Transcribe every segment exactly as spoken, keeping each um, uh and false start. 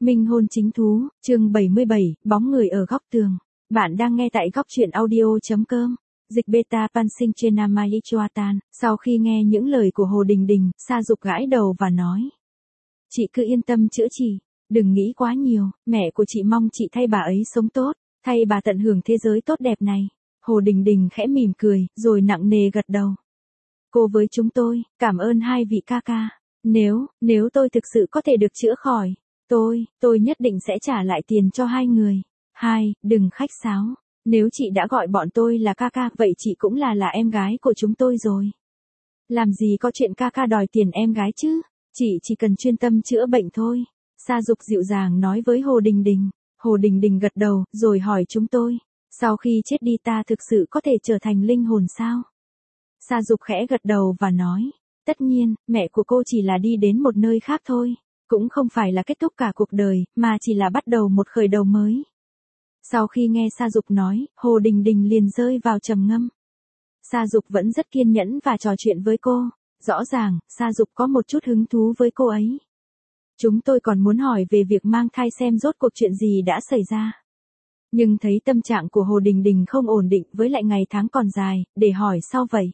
Minh hôn chính thú, chương bảy mươi bảy, bóng người ở góc tường. Bạn đang nghe tại góc truyện audio.com. Dịch beta Pansinh trên Namai Choatan. Sau khi nghe những lời của Hồ Đình Đình, Sa Dục gãi đầu và nói. Chị cứ yên tâm chữa trị, đừng nghĩ quá nhiều, mẹ của chị mong chị thay bà ấy sống tốt, thay bà tận hưởng thế giới tốt đẹp này. Hồ Đình Đình khẽ mỉm cười, rồi nặng nề gật đầu. Cô với chúng tôi, cảm ơn hai vị ca ca. Nếu, nếu tôi thực sự có thể được chữa khỏi, tôi, tôi nhất định sẽ trả lại tiền cho hai người. Hai, đừng khách sáo. Nếu chị đã gọi bọn tôi là ca ca, vậy chị cũng là là em gái của chúng tôi rồi. Làm gì có chuyện ca ca đòi tiền em gái chứ? Chị chỉ cần chuyên tâm chữa bệnh thôi. Sa Dục dịu dàng nói với Hồ Đình Đình. Hồ Đình Đình gật đầu, rồi hỏi chúng tôi. Sau khi chết đi ta thực sự có thể trở thành linh hồn sao? Sa Dục khẽ gật đầu và nói. Tất nhiên, mẹ của cô chỉ là đi đến một nơi khác thôi. Cũng không phải là kết thúc cả cuộc đời, mà chỉ là bắt đầu một khởi đầu mới. Sau khi nghe Sa Dục nói, Hồ Đình Đình liền rơi vào trầm ngâm. Sa Dục vẫn rất kiên nhẫn và trò chuyện với cô. Rõ ràng, Sa Dục có một chút hứng thú với cô ấy. Chúng tôi còn muốn hỏi về việc mang thai xem rốt cuộc chuyện gì đã xảy ra. Nhưng thấy tâm trạng của Hồ Đình Đình không ổn định với lại ngày tháng còn dài, để hỏi sao vậy?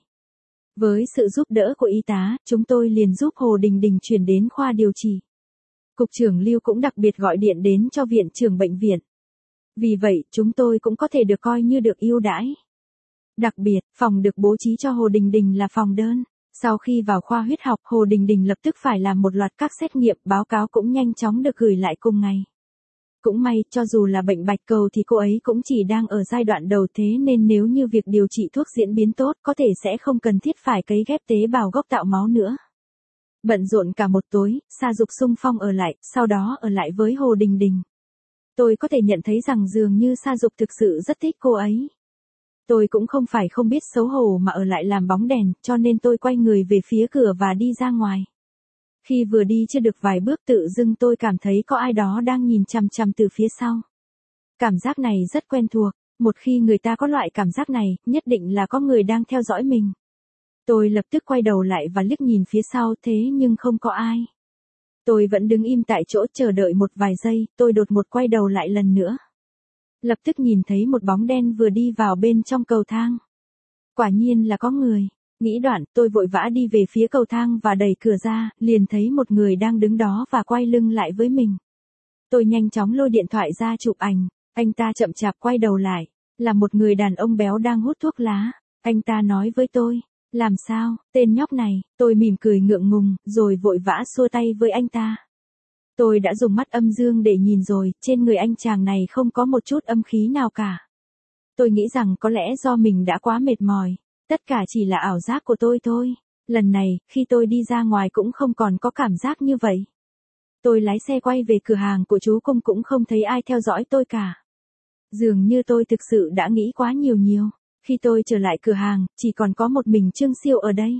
Với sự giúp đỡ của y tá, chúng tôi liền giúp Hồ Đình Đình chuyển đến khoa điều trị. Cục trưởng Lưu cũng đặc biệt gọi điện đến cho viện trưởng bệnh viện. Vì vậy, chúng tôi cũng có thể được coi như được ưu đãi. Đặc biệt, phòng được bố trí cho Hồ Đình Đình là phòng đơn. Sau khi vào khoa huyết học, Hồ Đình Đình lập tức phải làm một loạt các xét nghiệm, báo cáo cũng nhanh chóng được gửi lại cùng ngày. Cũng may, cho dù là bệnh bạch cầu thì cô ấy cũng chỉ đang ở giai đoạn đầu, thế nên nếu như việc điều trị thuốc diễn biến tốt, có thể sẽ không cần thiết phải cấy ghép tế bào gốc tạo máu nữa. Bận rộn cả một tối, Sa Dục xung phong ở lại, sau đó ở lại với Hồ Đình Đình. Tôi có thể nhận thấy rằng dường như Sa Dục thực sự rất thích cô ấy. Tôi cũng không phải không biết xấu hổ mà ở lại làm bóng đèn, cho nên tôi quay người về phía cửa và đi ra ngoài. Khi vừa đi chưa được vài bước tự dưng tôi cảm thấy có ai đó đang nhìn chằm chằm từ phía sau. Cảm giác này rất quen thuộc, một khi người ta có loại cảm giác này, nhất định là có người đang theo dõi mình. Tôi lập tức quay đầu lại và liếc nhìn phía sau, thế nhưng không có ai. Tôi vẫn đứng im tại chỗ chờ đợi một vài giây, tôi đột ngột quay đầu lại lần nữa. Lập tức nhìn thấy một bóng đen vừa đi vào bên trong cầu thang. Quả nhiên là có người. Nghĩ đoạn, tôi vội vã đi về phía cầu thang và đẩy cửa ra, liền thấy một người đang đứng đó và quay lưng lại với mình. Tôi nhanh chóng lôi điện thoại ra chụp ảnh, anh ta chậm chạp quay đầu lại, là một người đàn ông béo đang hút thuốc lá. Anh ta nói với tôi, làm sao, tên nhóc này, tôi mỉm cười ngượng ngùng, rồi vội vã xua tay với anh ta. Tôi đã dùng mắt âm dương để nhìn rồi, trên người anh chàng này không có một chút âm khí nào cả. Tôi nghĩ rằng có lẽ do mình đã quá mệt mỏi. Tất cả chỉ là ảo giác của tôi thôi. Lần này, khi tôi đi ra ngoài cũng không còn có cảm giác như vậy. Tôi lái xe quay về cửa hàng của chú Cung cũng không thấy ai theo dõi tôi cả. Dường như tôi thực sự đã nghĩ quá nhiều nhiều. Khi tôi trở lại cửa hàng, chỉ còn có một mình Trương Siêu ở đây.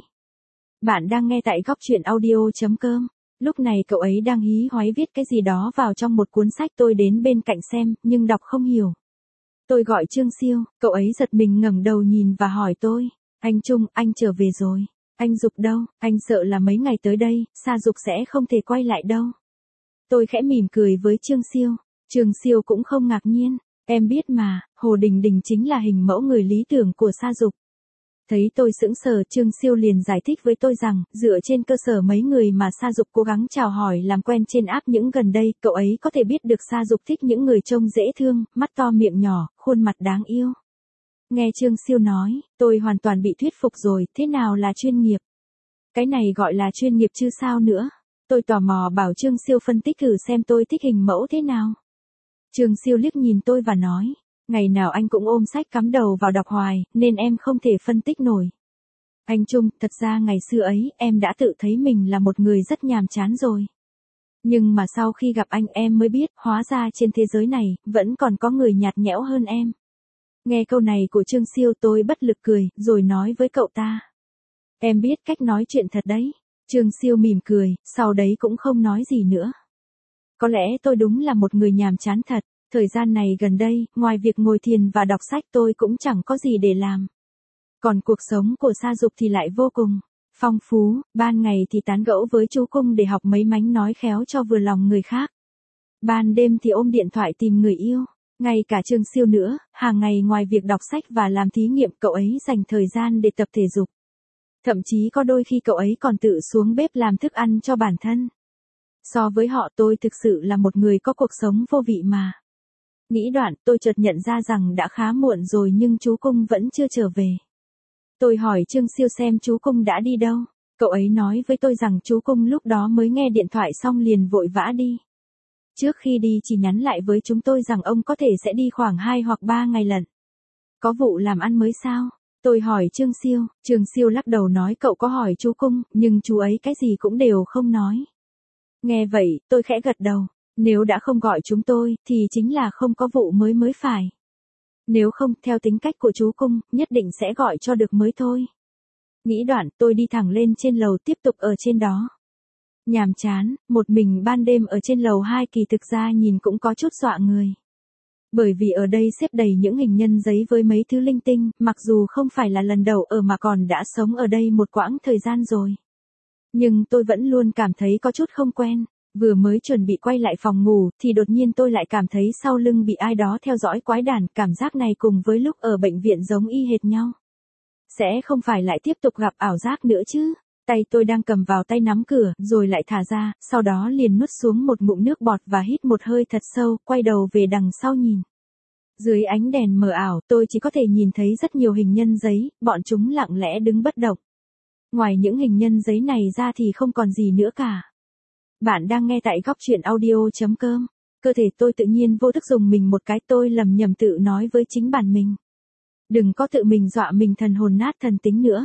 Bạn đang nghe tại góc truyện audio.com. Lúc này cậu ấy đang hí hoáy viết cái gì đó vào trong một cuốn sách, tôi đến bên cạnh xem, nhưng đọc không hiểu. Tôi gọi Trương Siêu, cậu ấy giật mình ngẩng đầu nhìn và hỏi tôi. Anh Trung, anh trở về rồi. Anh Dục đâu? Anh sợ là mấy ngày tới đây, Sa Dục sẽ không thể quay lại đâu. Tôi khẽ mỉm cười với Trương Siêu. Trương Siêu cũng không ngạc nhiên. Em biết mà, Hồ Đình Đình chính là hình mẫu người lý tưởng của Sa Dục. Thấy tôi sững sờ, Trương Siêu liền giải thích với tôi rằng, dựa trên cơ sở mấy người mà Sa Dục cố gắng chào hỏi làm quen trên app những gần đây, cậu ấy có thể biết được Sa Dục thích những người trông dễ thương, mắt to miệng nhỏ, khuôn mặt đáng yêu. Nghe Trương Siêu nói, tôi hoàn toàn bị thuyết phục rồi, thế nào là chuyên nghiệp? Cái này gọi là chuyên nghiệp chứ sao nữa? Tôi tò mò bảo Trương Siêu phân tích thử xem tôi thích hình mẫu thế nào. Trương Siêu liếc nhìn tôi và nói, ngày nào anh cũng ôm sách cắm đầu vào đọc hoài, nên em không thể phân tích nổi. Anh Trung, thật ra ngày xưa ấy, em đã tự thấy mình là một người rất nhàm chán rồi. Nhưng mà sau khi gặp anh em mới biết, hóa ra trên thế giới này, vẫn còn có người nhạt nhẽo hơn em. Nghe câu này của Trương Siêu tôi bất lực cười, rồi nói với cậu ta. Em biết cách nói chuyện thật đấy. Trương Siêu mỉm cười, sau đấy cũng không nói gì nữa. Có lẽ tôi đúng là một người nhàm chán thật. Thời gian này gần đây, ngoài việc ngồi thiền và đọc sách tôi cũng chẳng có gì để làm. Còn cuộc sống của Sa Dục thì lại vô cùng phong phú, ban ngày thì tán gẫu với chú Cung để học mấy mánh nói khéo cho vừa lòng người khác. Ban đêm thì ôm điện thoại tìm người yêu. Ngay cả Trương Siêu nữa, hàng ngày ngoài việc đọc sách và làm thí nghiệm cậu ấy dành thời gian để tập thể dục. Thậm chí có đôi khi cậu ấy còn tự xuống bếp làm thức ăn cho bản thân. So với họ tôi thực sự là một người có cuộc sống vô vị mà. Nghĩ đoạn tôi chợt nhận ra rằng đã khá muộn rồi nhưng chú Cung vẫn chưa trở về. Tôi hỏi Trương Siêu xem chú Cung đã đi đâu. Cậu ấy nói với tôi rằng chú Cung lúc đó mới nghe điện thoại xong liền vội vã đi. Trước khi đi chỉ nhắn lại với chúng tôi rằng ông có thể sẽ đi khoảng hai hoặc ba ngày lận. Có vụ làm ăn mới sao? Tôi hỏi Trương Siêu, Trương Siêu lắc đầu nói cậu có hỏi chú Cung, nhưng chú ấy cái gì cũng đều không nói. Nghe vậy, tôi khẽ gật đầu, nếu đã không gọi chúng tôi, thì chính là không có vụ mới mới phải. Nếu không, theo tính cách của chú Cung, nhất định sẽ gọi cho được mới thôi. Nghĩ đoạn, tôi đi thẳng lên trên lầu tiếp tục ở trên đó. Nhàm chán, một mình ban đêm ở trên lầu hai kỳ thực ra nhìn cũng có chút dọa người. Bởi vì ở đây xếp đầy những hình nhân giấy với mấy thứ linh tinh, mặc dù không phải là lần đầu ở mà còn đã sống ở đây một quãng thời gian rồi. Nhưng tôi vẫn luôn cảm thấy có chút không quen, vừa mới chuẩn bị quay lại phòng ngủ thì đột nhiên tôi lại cảm thấy sau lưng bị ai đó theo dõi quái đản, cảm giác này cùng với lúc ở bệnh viện giống y hệt nhau. Sẽ không phải lại tiếp tục gặp ảo giác nữa chứ? Tay tôi đang cầm vào tay nắm cửa, rồi lại thả ra, sau đó liền nuốt xuống một ngụm nước bọt và hít một hơi thật sâu, quay đầu về đằng sau nhìn. Dưới ánh đèn mờ ảo, tôi chỉ có thể nhìn thấy rất nhiều hình nhân giấy, bọn chúng lặng lẽ đứng bất động. Ngoài những hình nhân giấy này ra thì không còn gì nữa cả. Bạn đang nghe tại góc truyện audio chấm com. Cơ thể tôi tự nhiên vô thức dùng mình một cái, tôi lầm nhầm tự nói với chính bản mình. Đừng có tự mình dọa mình thần hồn nát thần tính nữa.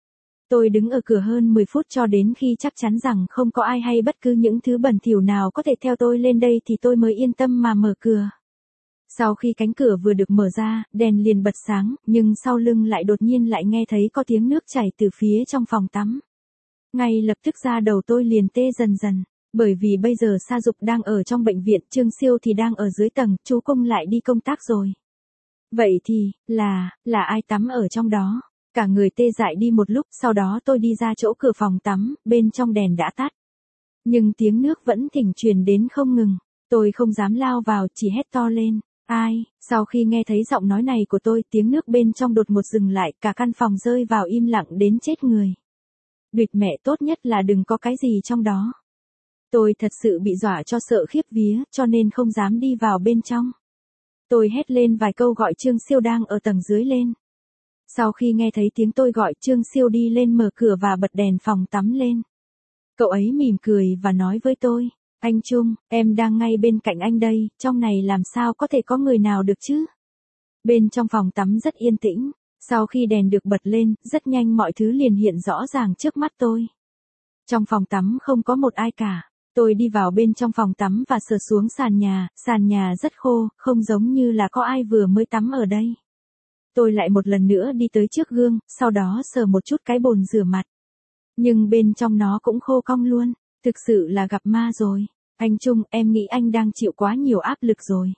Tôi đứng ở cửa hơn mười phút cho đến khi chắc chắn rằng không có ai hay bất cứ những thứ bẩn thỉu nào có thể theo tôi lên đây thì tôi mới yên tâm mà mở cửa. Sau khi cánh cửa vừa được mở ra, đèn liền bật sáng, nhưng sau lưng lại đột nhiên lại nghe thấy có tiếng nước chảy từ phía trong phòng tắm. Ngay lập tức da đầu tôi liền tê dần dần, bởi vì bây giờ Sa Dục đang ở trong bệnh viện, Trương Siêu thì đang ở dưới tầng, chú Cung lại đi công tác rồi. Vậy thì, là, là ai tắm ở trong đó? Cả người tê dại đi một lúc, sau đó tôi đi ra chỗ cửa phòng tắm, bên trong đèn đã tắt. Nhưng tiếng nước vẫn thỉnh truyền đến không ngừng. Tôi không dám lao vào, chỉ hét to lên. Ai? Sau khi nghe thấy giọng nói này của tôi, tiếng nước bên trong đột ngột dừng lại, cả căn phòng rơi vào im lặng đến chết người. Đuyệt mẹ, tốt nhất là đừng có cái gì trong đó. Tôi thật sự bị dọa cho sợ khiếp vía, cho nên không dám đi vào bên trong. Tôi hét lên vài câu gọi Trương Siêu đang ở tầng dưới lên. Sau khi nghe thấy tiếng tôi gọi, Trương Siêu đi lên mở cửa và bật đèn phòng tắm lên. Cậu ấy mỉm cười và nói với tôi, anh Trung, em đang ngay bên cạnh anh đây, trong này làm sao có thể có người nào được chứ? Bên trong phòng tắm rất yên tĩnh, sau khi đèn được bật lên, rất nhanh mọi thứ liền hiện rõ ràng trước mắt tôi. Trong phòng tắm không có một ai cả. Tôi đi vào bên trong phòng tắm và sờ xuống sàn nhà, sàn nhà rất khô, không giống như là có ai vừa mới tắm ở đây. Tôi lại một lần nữa đi tới trước gương, sau đó sờ một chút cái bồn rửa mặt. Nhưng bên trong nó cũng khô cong luôn, thực sự là gặp ma rồi. Anh Trung, em nghĩ anh đang chịu quá nhiều áp lực rồi.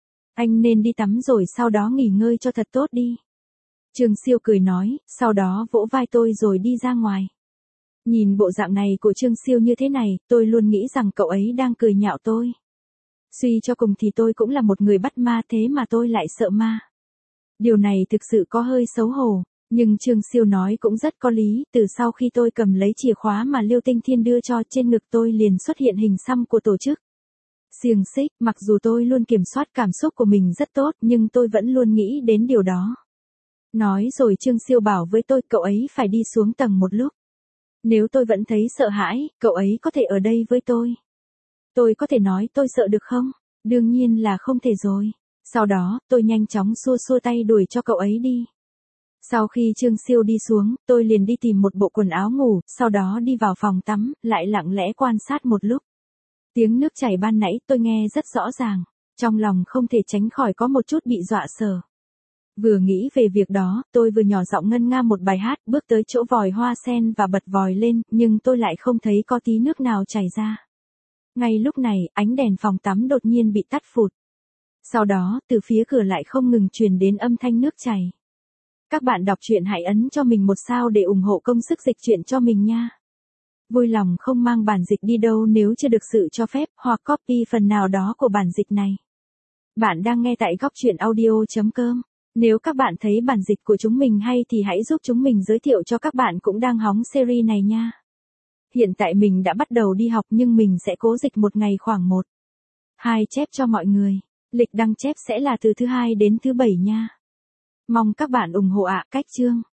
Anh nên đi tắm rồi sau đó nghỉ ngơi cho thật tốt đi. Trương Siêu cười nói, sau đó vỗ vai tôi rồi đi ra ngoài. Nhìn bộ dạng này của Trương Siêu như thế này, tôi luôn nghĩ rằng cậu ấy đang cười nhạo tôi. Suy cho cùng thì tôi cũng là một người bắt ma, thế mà tôi lại sợ ma. Điều này thực sự có hơi xấu hổ, nhưng Trương Siêu nói cũng rất có lý, từ sau khi tôi cầm lấy chìa khóa mà Liêu Tinh Thiên đưa cho, trên ngực tôi liền xuất hiện hình xăm của tổ chức. Xiềng xích, mặc dù tôi luôn kiểm soát cảm xúc của mình rất tốt, nhưng tôi vẫn luôn nghĩ đến điều đó. Nói rồi Trương Siêu bảo với tôi cậu ấy phải đi xuống tầng một lúc. Nếu tôi vẫn thấy sợ hãi, cậu ấy có thể ở đây với tôi. Tôi có thể nói tôi sợ được không? Đương nhiên là không thể rồi. Sau đó, tôi nhanh chóng xua xua tay đuổi cho cậu ấy đi. Sau khi Trương Siêu đi xuống, tôi liền đi tìm một bộ quần áo ngủ, sau đó đi vào phòng tắm, lại lặng lẽ quan sát một lúc. Tiếng nước chảy ban nãy tôi nghe rất rõ ràng, trong lòng không thể tránh khỏi có một chút bị dọa sợ. Vừa nghĩ về việc đó, tôi vừa nhỏ giọng ngân nga một bài hát, bước tới chỗ vòi hoa sen và bật vòi lên, nhưng tôi lại không thấy có tí nước nào chảy ra. Ngay lúc này, ánh đèn phòng tắm đột nhiên bị tắt phụt. Sau đó, từ phía cửa lại không ngừng truyền đến âm thanh nước chảy. Các bạn đọc truyện hãy ấn cho mình một sao để ủng hộ công sức dịch truyện cho mình nha. Vui lòng không mang bản dịch đi đâu nếu chưa được sự cho phép, hoặc copy phần nào đó của bản dịch này. Bạn đang nghe tại góc chuyện audio.com. Nếu các bạn thấy bản dịch của chúng mình hay thì hãy giúp chúng mình giới thiệu cho các bạn cũng đang hóng series này nha. Hiện tại mình đã bắt đầu đi học nhưng mình sẽ cố dịch một ngày khoảng một, hai chép cho mọi người. Lịch đăng chép sẽ là từ thứ hai đến thứ bảy nha. Mong các bạn ủng hộ ạ. Cách chương.